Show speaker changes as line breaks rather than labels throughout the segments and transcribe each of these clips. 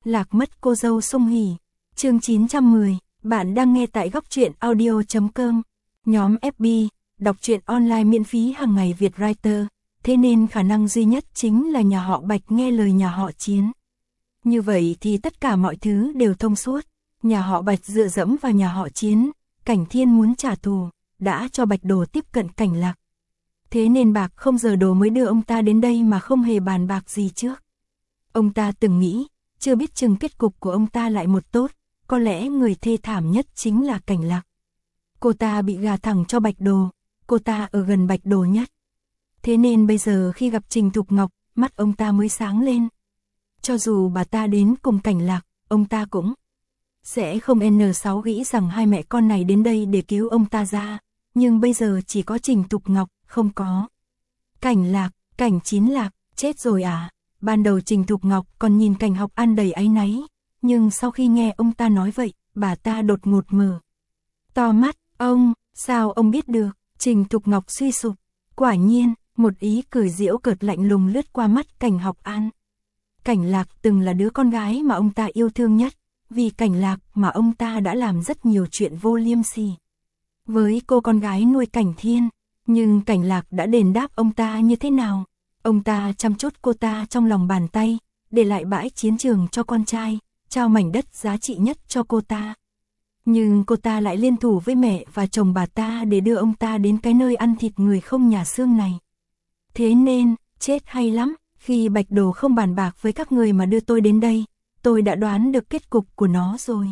Lạc mất cô dâu sung hỉ. Chương 910, bạn đang nghe tại góc truyện audio.com. Nhóm FB, đọc truyện online miễn phí hàng ngày Việt Writer, thế nên khả năng duy nhất chính là nhà họ Bạch nghe lời nhà họ Chiến. Như vậy thì tất cả mọi thứ đều thông suốt. Nhà họ Bạch dựa dẫm vào nhà họ Chiến, Cảnh Thiên muốn trả thù, đã cho Bạch Đồ tiếp cận Cảnh Lạc. Thế nên Bạc không giờ Đồ mới đưa ông ta đến đây mà không hề bàn bạc gì trước. Ông ta từng nghĩ, chưa biết chừng kết cục của ông ta lại một tốt, có lẽ người thê thảm nhất chính là Cảnh Lạc. Cô ta bị gà thẳng cho Bạch Đồ, cô ta ở gần Bạch Đồ nhất. Thế nên bây giờ khi gặp Trình Thục Ngọc, mắt ông ta mới sáng lên. Cho dù bà ta đến cùng Cảnh Lạc, ông ta cũng sẽ không N6 nghĩ rằng hai mẹ con này đến đây để cứu ông ta ra. Nhưng bây giờ chỉ có Trình Thục Ngọc, không có Cảnh Lạc, Cảnh Chín Lạc, chết rồi à? Ban đầu Trình Thục Ngọc còn nhìn Cảnh Học An đầy áy náy, nhưng sau khi nghe ông ta nói vậy, bà ta đột ngột mở to mắt. Ông, sao ông biết được? Trình Thục Ngọc suy sụp. Quả nhiên, một ý cười giễu cợt lạnh lùng lướt qua mắt Cảnh Học An. Cảnh Lạc từng là đứa con gái mà ông ta yêu thương nhất, vì Cảnh Lạc mà ông ta đã làm rất nhiều chuyện vô liêm sỉ với cô con gái nuôi Cảnh Thiên. Nhưng Cảnh Lạc đã đền đáp ông ta như thế nào? Ông ta chăm chút cô ta trong lòng bàn tay, để lại bãi chiến trường cho con trai, trao mảnh đất giá trị nhất cho cô ta. Nhưng cô ta lại liên thủ với mẹ và chồng bà ta để đưa ông ta đến cái nơi ăn thịt người không nhà xương này. Thế nên, chết hay lắm, khi Bạch Đồ không bàn bạc với các người mà đưa tôi đến đây, tôi đã đoán được kết cục của nó rồi.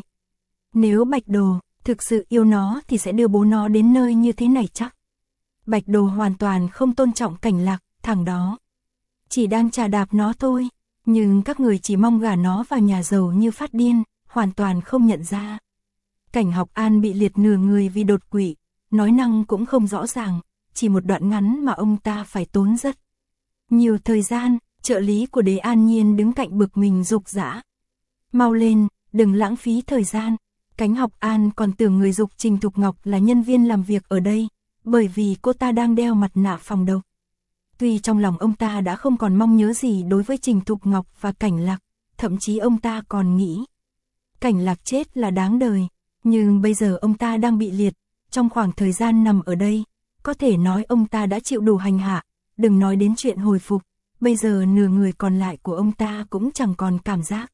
Nếu Bạch Đồ thực sự yêu nó thì sẽ đưa bố nó đến nơi như thế này chắc. Bạch Đồ hoàn toàn không tôn trọng Cảnh Lạc, thằng đó chỉ đang chà đạp nó thôi. Nhưng các người chỉ mong gả nó vào nhà giàu như phát điên, hoàn toàn không nhận ra. Cảnh Học An bị liệt nửa người vì đột quỵ, nói năng cũng không rõ ràng, chỉ một đoạn ngắn mà ông ta phải tốn rất nhiều thời gian. Trợ lý của Đế An Nhiên đứng cạnh bực mình giục giã. Mau lên, đừng lãng phí thời gian. Cảnh Học An còn tưởng người giục Trình Thục Ngọc là nhân viên làm việc ở đây, bởi vì cô ta đang đeo mặt nạ phòng độc. Tuy trong lòng ông ta đã không còn mong nhớ gì đối với Trình Thục Ngọc và Cảnh Lạc, thậm chí ông ta còn nghĩ Cảnh Lạc chết là đáng đời. Nhưng bây giờ ông ta đang bị liệt, trong khoảng thời gian nằm ở đây, có thể nói ông ta đã chịu đủ hành hạ, đừng nói đến chuyện hồi phục. Bây giờ nửa người còn lại của ông ta cũng chẳng còn cảm giác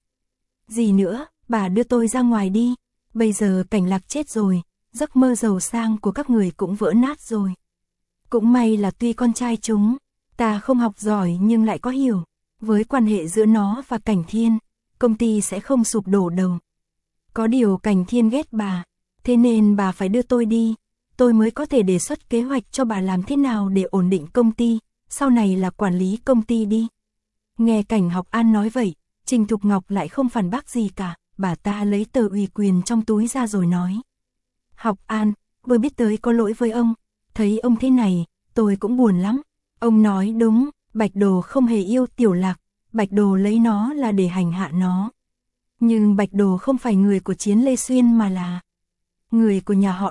gì nữa. Bà đưa tôi ra ngoài đi. Bây giờ Cảnh Lạc chết rồi, giấc mơ giàu sang của các người cũng vỡ nát rồi. Cũng may là tuy con trai chúng ta không học giỏi nhưng lại có hiểu, với quan hệ giữa nó và Cảnh Thiên, công ty sẽ không sụp đổ đâu. Có điều Cảnh Thiên ghét bà, thế nên bà phải đưa tôi đi, tôi mới có thể đề xuất kế hoạch cho bà làm thế nào để ổn định công ty, sau này là quản lý công ty đi. Nghe Cảnh Học An nói vậy, Trình Thục Ngọc lại không phản bác gì cả, bà ta lấy tờ ủy quyền trong túi ra rồi nói. Học An, tôi biết tới có lỗi với ông, thấy ông thế này, tôi cũng buồn lắm. Ông nói đúng, Bạch Đồ không hề yêu Tiểu Lạc, Bạch Đồ lấy nó là để hành hạ nó. Nhưng Bạch Đồ không phải người của Chiến Lê Xuyên mà là người của nhà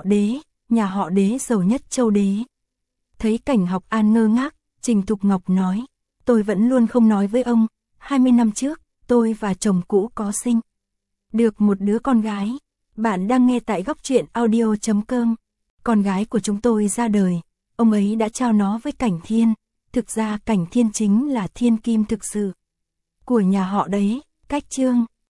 họ Đế giàu nhất châu Đế. Thấy Cảnh Học An ngơ ngác, Trình Thục Ngọc nói, tôi vẫn luôn không nói với ông, 20 năm trước, tôi và chồng cũ có sinh được một đứa con gái. Bạn đang nghe tại góc truyện audio.com. Con gái của chúng tôi ra đời, ông ấy đã trao nó với Cảnh Thiên. Thực ra Cảnh Thiên chính là thiên kim thực sự của nhà họ Đế. Cách chương